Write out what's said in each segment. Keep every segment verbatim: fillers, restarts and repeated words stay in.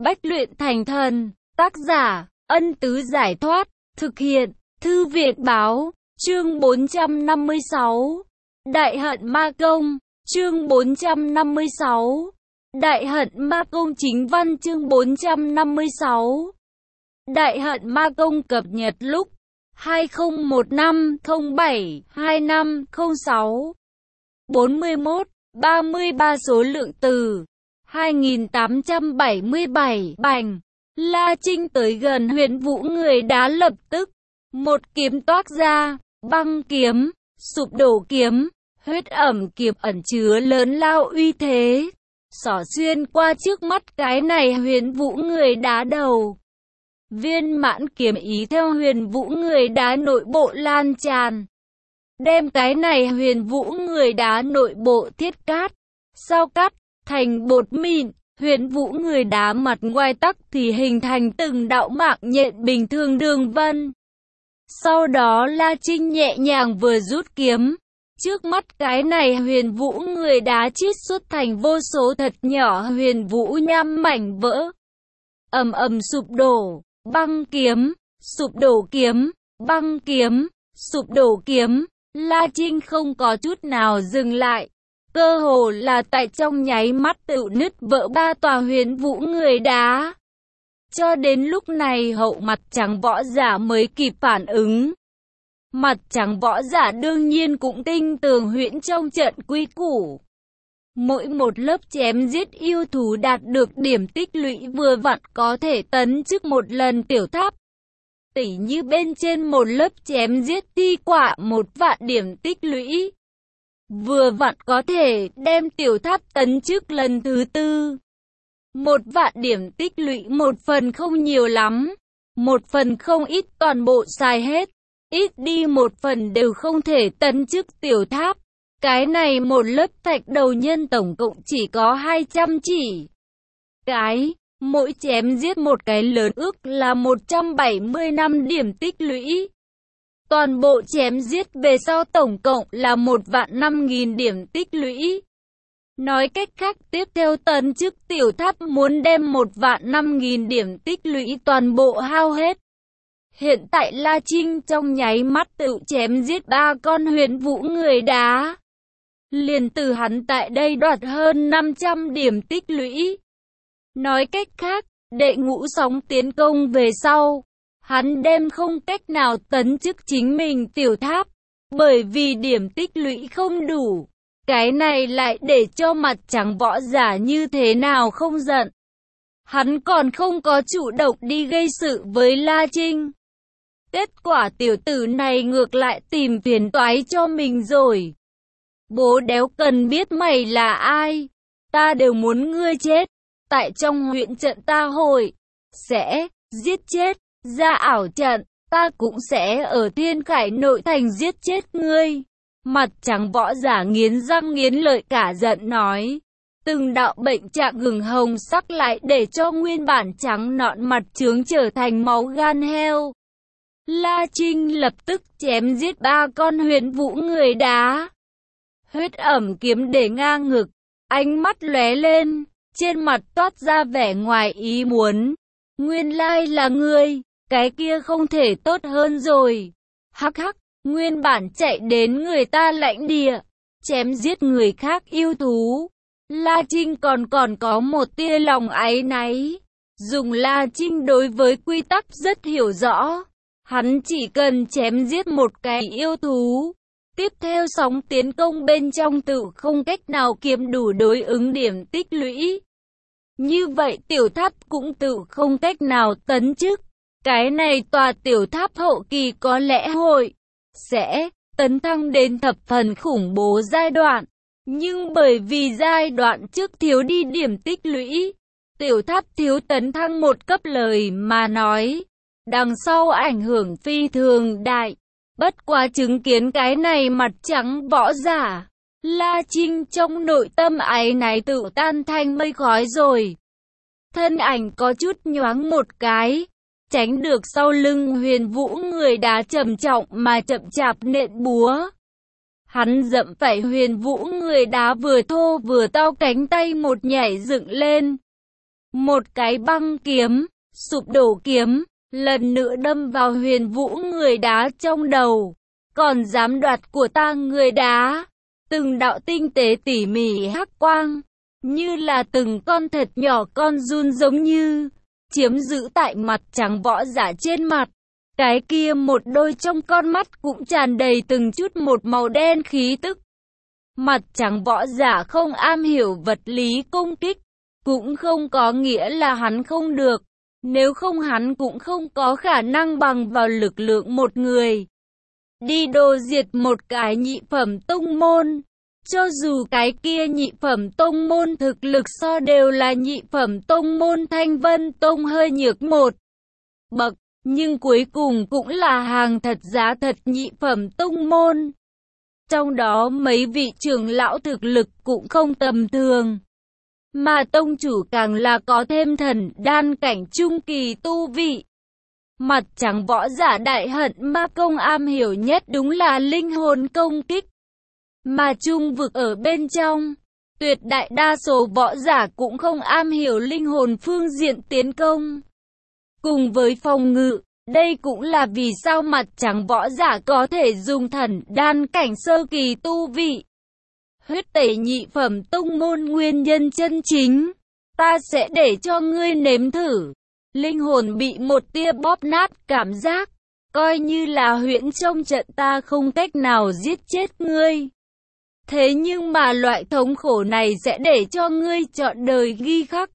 Bách luyện thành thần. Tác giả, Ân Tứ Giải Thoát. Thực hiện, Thư Việt Báo. Chương bốn trăm năm mươi sáu. Đại hận ma công. Chương bốn trăm năm mươi sáu. Đại hận ma công chính văn. Chương bốn trăm năm mươi sáu. Đại hận ma công cập nhật lúc hai không một năm không bảy hai năm không sáu. bốn mươi mốt, ba mươi ba số lượng từ hai nghìn tám trăm bảy mươi bảy. Bành. La Trinh tới gần Huyền Vũ người đá lập tức một kiếm toát ra, băng kiếm, sụp đổ kiếm, huyết ẩm kiếm ẩn chứa lớn lao uy thế, xỏ xuyên qua trước mắt cái này Huyền Vũ người đá đầu. Viên mãn kiếm ý theo Huyền Vũ người đá nội bộ lan tràn, đem cái này Huyền Vũ người đá nội bộ thiết cát, sao cắt thành bột mịn. Huyền Vũ người đá mặt ngoài tắc thì hình thành từng đạo mạng nhện bình thường đường vân. Sau đó La Trinh nhẹ nhàng vừa rút kiếm, trước mắt cái này Huyền Vũ người đá chít xuất thành vô số thật nhỏ Huyền Vũ nham mảnh vỡ, ầm ầm sụp đổ. Băng kiếm, sụp đổ kiếm, băng kiếm, sụp đổ kiếm. La Trinh không có chút nào dừng lại, cơ hồ là tại trong nháy mắt tự nứt vỡ ba tòa Huyền Vũ người đá. Cho đến lúc này hậu mặt trắng võ giả mới kịp phản ứng. Mặt trắng võ giả đương nhiên cũng tinh tường huyễn trong trận quy củ. Mỗi một lớp chém giết yêu thú đạt được điểm tích lũy vừa vặn có thể tấn chức một lần tiểu tháp. Tỉ như bên trên một lớp chém giết thi quả một vạn điểm tích lũy, vừa vặn có thể đem tiểu tháp tấn chức lần thứ tư. Một vạn điểm tích lũy một phần không nhiều lắm, một phần không ít toàn bộ xài hết, ít đi một phần đều không thể tấn chức tiểu tháp. Cái này một lớp thạch đầu nhân tổng cộng chỉ có hai trăm chỉ. Cái, mỗi chém giết một cái lớn ước là một trăm bảy mươi lăm điểm tích lũy. Toàn bộ chém giết về sau tổng cộng là một vạn năm nghìn điểm tích lũy. Nói cách khác tiếp theo tấn chức tiểu tháp muốn đem một vạn năm nghìn điểm tích lũy toàn bộ hao hết. Hiện tại La Trinh trong nháy mắt tự chém giết ba con Huyền Vũ người đá, liền từ hắn tại đây đoạt hơn năm trăm điểm tích lũy. Nói cách khác, đệ ngũ sóng tiến công về sau, hắn đem không cách nào tấn chức chính mình tiểu tháp, bởi vì điểm tích lũy không đủ. Cái này lại để cho mặt trắng võ giả như thế nào không giận. Hắn còn không có chủ động đi gây sự với La Trinh. Kết quả tiểu tử này ngược lại tìm phiền toái cho mình rồi. Bố đéo cần biết mày là ai, ta đều muốn ngươi chết. Tại trong huyện trận ta hội sẽ giết chết, ra ảo trận, ta cũng sẽ ở Thiên Khải nội thành giết chết ngươi. Mặt trắng võ giả nghiến răng nghiến lợi cả giận nói. Từng đạo bệnh trạng gừng hồng sắc lại để cho nguyên bản trắng nõn mặt trướng trở thành máu gan heo. La Trinh lập tức chém giết ba con Huyền Vũ người đá. Huyết ẩm kiếm để ngang ngực, ánh mắt lóe lên, trên mặt toát ra vẻ ngoài ý muốn. Nguyên lai là ngươi, cái kia không thể tốt hơn rồi. Hắc hắc, nguyên bản chạy đến người ta lãnh địa, chém giết người khác yêu thú. La Trinh còn còn có một tia lòng áy náy. Dùng La Trinh đối với quy tắc rất hiểu rõ. Hắn chỉ cần chém giết một cái yêu thú, tiếp theo sóng tiến công bên trong tự không cách nào kiếm đủ đối ứng điểm tích lũy. Như vậy tiểu tháp cũng tự không cách nào tấn chức. Cái này tòa tiểu tháp hậu kỳ có lẽ hội sẽ tấn thăng đến thập phần khủng bố giai đoạn. Nhưng bởi vì giai đoạn trước thiếu đi điểm tích lũy, tiểu tháp thiếu tấn thăng một cấp lời mà nói, đằng sau ảnh hưởng phi thường đại. Bất quá chứng kiến cái này mặt trắng võ giả, La Trinh trong nội tâm áy náy tự tan thành mây khói rồi. Thân ảnh có chút nhoáng một cái, tránh được sau lưng Huyền Vũ người đá trầm trọng mà chậm chạp nện búa. Hắn dẫm phải Huyền Vũ người đá vừa thô vừa to cánh tay một nhảy dựng lên. Một cái băng kiếm, sụp đổ kiếm, lần nữa đâm vào Huyền Vũ người đá trong đầu. Còn dám đoạt của ta người đá. Từng đạo tinh tế tỉ mỉ hắc quang, như là từng con thật nhỏ con giun giống như chiếm giữ tại mặt trắng võ giả trên mặt. Cái kia một đôi trong con mắt cũng tràn đầy từng chút một màu đen khí tức. Mặt trắng võ giả không am hiểu vật lý công kích, cũng không có nghĩa là hắn không được. Nếu không hắn cũng không có khả năng bằng vào lực lượng một người đi đồ diệt một cái nhị phẩm tông môn. Cho dù cái kia nhị phẩm tông môn thực lực so đều là nhị phẩm tông môn Thanh Vân Tông hơi nhược một bậc, nhưng cuối cùng cũng là hàng thật giá thật nhị phẩm tông môn. Trong đó mấy vị trưởng lão thực lực cũng không tầm thường, mà tông chủ càng là có thêm thần đan cảnh trung kỳ tu vị. Mặt trắng võ giả Đại Hận Ma Công am hiểu nhất đúng là linh hồn công kích, mà trung vực ở bên trong, tuyệt đại đa số võ giả cũng không am hiểu linh hồn phương diện tiến công. Cùng với phòng ngự, đây cũng là vì sao mặt trắng võ giả có thể dùng thần đan cảnh sơ kỳ tu vị. Huyết tẩy nhị phẩm tông môn nguyên nhân chân chính, ta sẽ để cho ngươi nếm thử. Linh hồn bị một tia bóp nát cảm giác, coi như là huyễn trong trận ta không cách nào giết chết ngươi. Thế nhưng mà loại thống khổ này sẽ để cho ngươi trọn đời ghi khắc.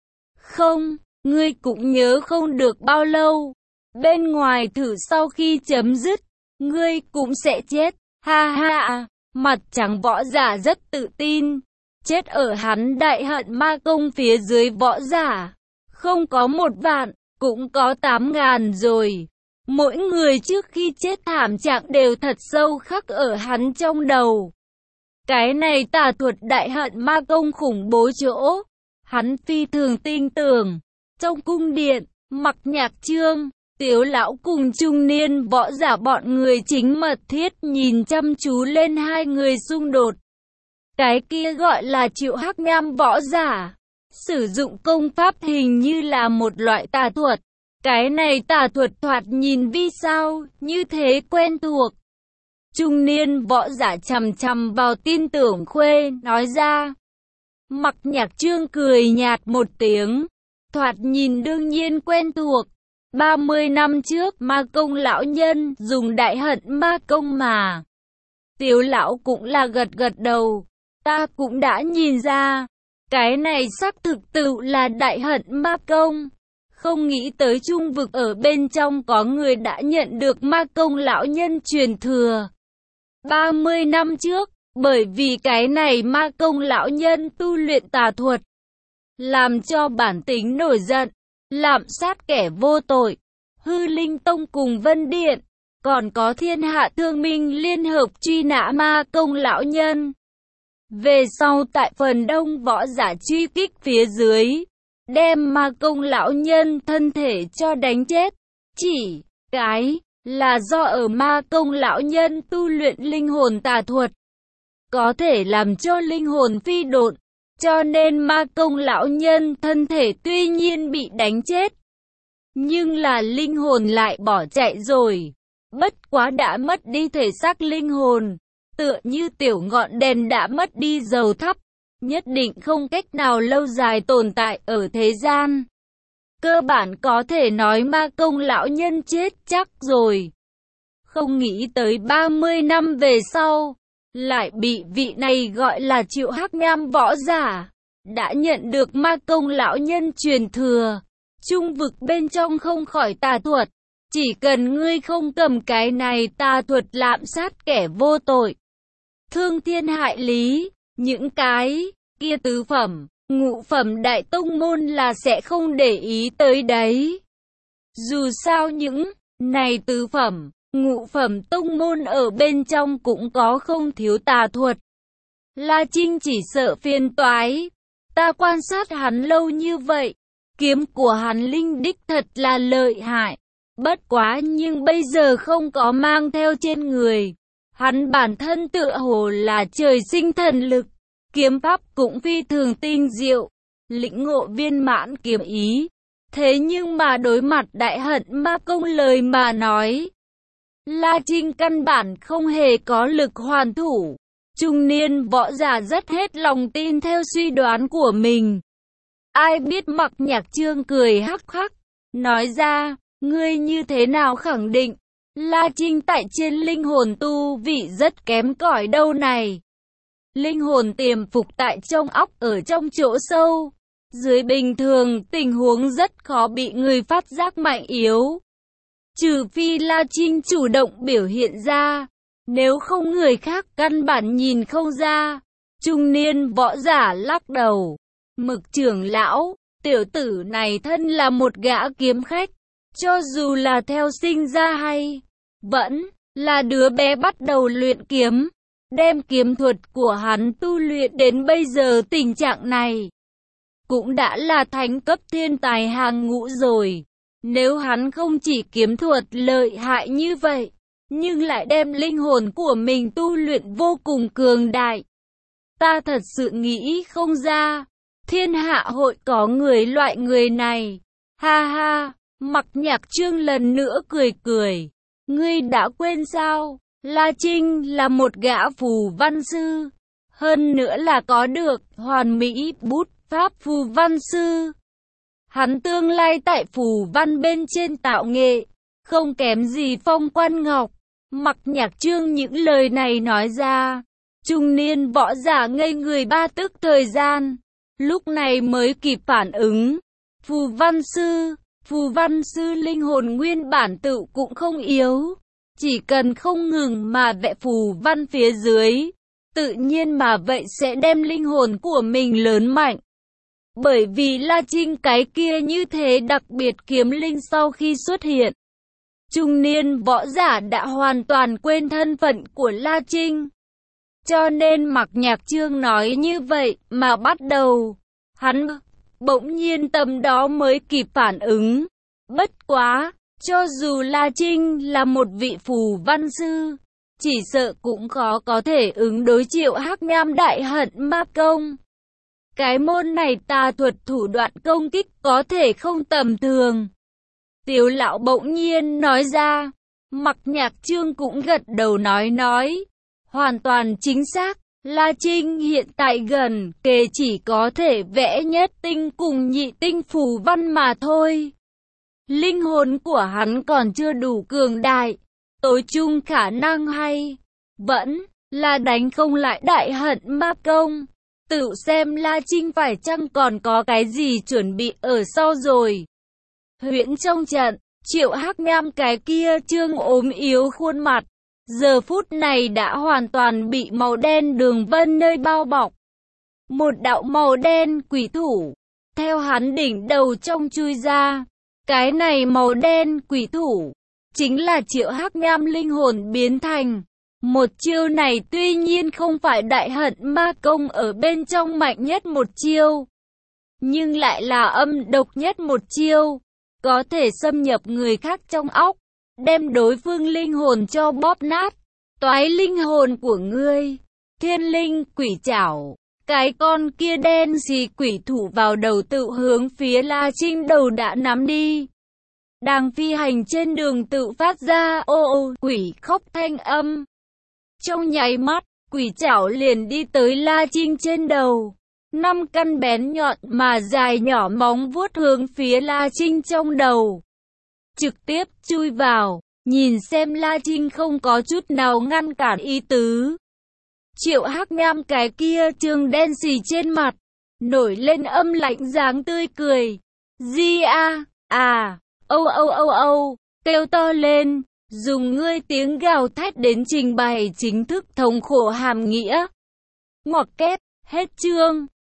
Không, ngươi cũng nhớ không được bao lâu. Bên ngoài thử sau khi chấm dứt, ngươi cũng sẽ chết. Ha ha, mặt trắng võ giả rất tự tin. Chết ở hắn Đại Hận Ma Công phía dưới võ giả. Không có một vạn, cũng có tám ngàn rồi. Mỗi người trước khi chết thảm trạng đều thật sâu khắc ở hắn trong đầu. Cái này tà thuật Đại Hận Ma Công khủng bố chỗ, hắn phi thường tin tưởng. Trong cung điện, Mặc Nhạc Trương, Tiếu lão cùng trung niên võ giả bọn người chính mật thiết nhìn chăm chú lên hai người xung đột. Cái kia gọi là Triệu Hắc Nham võ giả, sử dụng công pháp hình như là một loại tà thuật. Cái này tà thuật thoạt nhìn vì sao như thế quen thuộc. Trung niên võ giả chằm chằm vào tin tưởng Khuê, nói ra. Mặc Nhạc Trương cười nhạt một tiếng, thoạt nhìn đương nhiên quen thuộc. ba mươi năm trước Ma Công lão nhân dùng Đại Hận Ma Công mà. Tiếu lão cũng là gật gật đầu, ta cũng đã nhìn ra. Cái này xác thực tự là Đại Hận Ma Công. Không nghĩ tới trung vực ở bên trong có người đã nhận được Ma Công lão nhân truyền thừa. ba mươi năm trước, bởi vì cái này Ma Công lão nhân tu luyện tà thuật, làm cho bản tính nổi giận, lạm sát kẻ vô tội. Hư Linh Tông cùng Vân Điện, còn có Thiên Hạ Thương Minh liên hợp truy nã Ma Công lão nhân. Về sau tại phần đông võ giả truy kích phía dưới, đem Ma Công lão nhân thân thể cho đánh chết. Chỉ cái là do ở Ma Công lão nhân tu luyện linh hồn tà thuật, có thể làm cho linh hồn phi độn, cho nên Ma Công lão nhân thân thể tuy nhiên bị đánh chết, nhưng là linh hồn lại bỏ chạy rồi. Bất quá đã mất đi thể xác linh hồn, tựa như tiểu ngọn đèn đã mất đi dầu thắp, nhất định không cách nào lâu dài tồn tại ở thế gian. Cơ bản có thể nói Ma Công lão nhân chết chắc rồi. Không nghĩ tới ba mươi năm về sau, lại bị vị này gọi là Triệu Hắc Nham võ giả, đã nhận được Ma Công lão nhân truyền thừa. Trung vực bên trong không khỏi tà thuật, chỉ cần ngươi không cầm cái này tà thuật lạm sát kẻ vô tội, thương thiên hại lý, những cái kia tứ phẩm, ngũ phẩm đại tông môn là sẽ không để ý tới đấy. Dù sao những này tứ phẩm, ngũ phẩm tông môn ở bên trong cũng có không thiếu tà thuật. La Trinh chỉ sợ phiền toái. Ta quan sát hắn lâu như vậy, kiếm của hắn linh đích thật là lợi hại. Bất quá nhưng bây giờ không có mang theo trên người. Hắn bản thân tựa hồ là trời sinh thần lực, kiếm pháp cũng phi thường tinh diệu. lĩnh ngộ viên mãn kiếm ý. Thế nhưng mà đối mặt Đại Hận Ma Công lời mà nói, La Trinh căn bản không hề có lực hoàn thủ. Trung niên võ giả rất hết lòng tin theo suy đoán của mình. Ai biết Mặc Nhạc Trương cười hắc hắc, nói ra, ngươi như thế nào khẳng định La Trinh tại trên linh hồn tu vị rất kém cỏi đâu này. Linh hồn tiềm phục tại trong óc ở trong chỗ sâu. Dưới bình thường, tình huống rất khó bị người phát giác mạnh yếu. Trừ phi La Trinh chủ động biểu hiện ra, nếu không người khác căn bản nhìn không ra. Trung niên võ giả lắc đầu. Mực trưởng lão, tiểu tử này thân là một gã kiếm khách. Cho dù là theo sinh ra hay vẫn là đứa bé bắt đầu luyện kiếm, đem kiếm thuật của hắn tu luyện đến bây giờ tình trạng này, cũng đã là thánh cấp thiên tài hàng ngũ rồi. Nếu hắn không chỉ kiếm thuật lợi hại như vậy, nhưng lại đem linh hồn của mình tu luyện vô cùng cường đại, ta thật sự nghĩ không ra, thiên hạ hội có người loại người này. Ha ha, Mặc Nhạc Trương lần nữa cười cười. Ngươi đã quên sao? La Trinh là một gã phù văn sư, hơn nữa là có được hoàn mỹ bút pháp phù văn sư. Hắn tương lai tại phù văn bên trên tạo nghệ, không kém gì Phong Quan Ngọc. Mặc Nhạc Trương những lời này nói ra, trung niên võ giả ngây người ba tức thời gian, lúc này mới kịp phản ứng. Phù văn sư, phù văn sư linh hồn nguyên bản tự cũng không yếu, chỉ cần không ngừng mà vẽ phù văn phía dưới, tự nhiên mà vậy sẽ đem linh hồn của mình lớn mạnh. Bởi vì La Trinh cái kia như thế đặc biệt kiếm linh sau khi xuất hiện, trung niên võ giả đã hoàn toàn quên thân phận của La Trinh. Cho nên Mặc Nhạc Trương nói như vậy mà bắt đầu, hắn bỗng nhiên tầm đó mới kịp phản ứng. Bất quá, cho dù La Trinh là một vị phù văn sư, chỉ sợ cũng khó có thể ứng đối Triệu Hắc Nham Đại Hận Ma Công. Cái môn này tà thuật thủ đoạn công kích có thể không tầm thường. Tiếu lão bỗng nhiên nói ra. Mặc Nhạc Trương cũng gật đầu nói nói. Hoàn toàn chính xác, La Trinh hiện tại gần kề chỉ có thể vẽ nhất tinh cùng nhị tinh phù văn mà thôi. Linh hồn của hắn còn chưa đủ cường đại, tối chung khả năng hay vẫn là đánh không lại Đại Hận Ma Công. Tự xem La Trinh phải chăng còn có cái gì chuẩn bị ở sau rồi. Huyễn trong trận, Triệu Hắc Nham cái kia trương ốm yếu khuôn mặt, giờ phút này đã hoàn toàn bị màu đen đường vân nơi bao bọc. Một đạo màu đen quỷ thủ, theo hắn đỉnh đầu trong chui ra. Cái này màu đen quỷ thủ, chính là Triệu Hắc Nham linh hồn biến thành. Một chiêu này tuy nhiên không phải Đại Hận Ma Công ở bên trong mạnh nhất một chiêu, nhưng lại là âm độc nhất một chiêu, có thể xâm nhập người khác trong óc, đem đối phương linh hồn cho bóp nát. Toái linh hồn của ngươi, thiên linh quỷ trảo. Cái con kia đen xì quỷ thủ vào đầu tự hướng phía La Trinh đầu đã nắm đi. Đang phi hành trên đường tự phát ra ô ô quỷ khóc thanh âm. Trong nháy mắt, quỷ chảo liền đi tới La Trinh trên đầu. Năm căn bén nhọn mà dài nhỏ móng vuốt hướng phía La Trinh trong đầu. Trực tiếp chui vào, nhìn xem La Trinh không có chút nào ngăn cản ý tứ. Triệu Hắc Nham cái kia trương đen xì trên mặt, nổi lên âm lạnh dáng tươi cười. Di a, à, âu âu âu âu, kêu to lên, dùng ngươi tiếng gào thét đến trình bày chính thức thống khổ hàm nghĩa. Ngoặc kép, hết chương.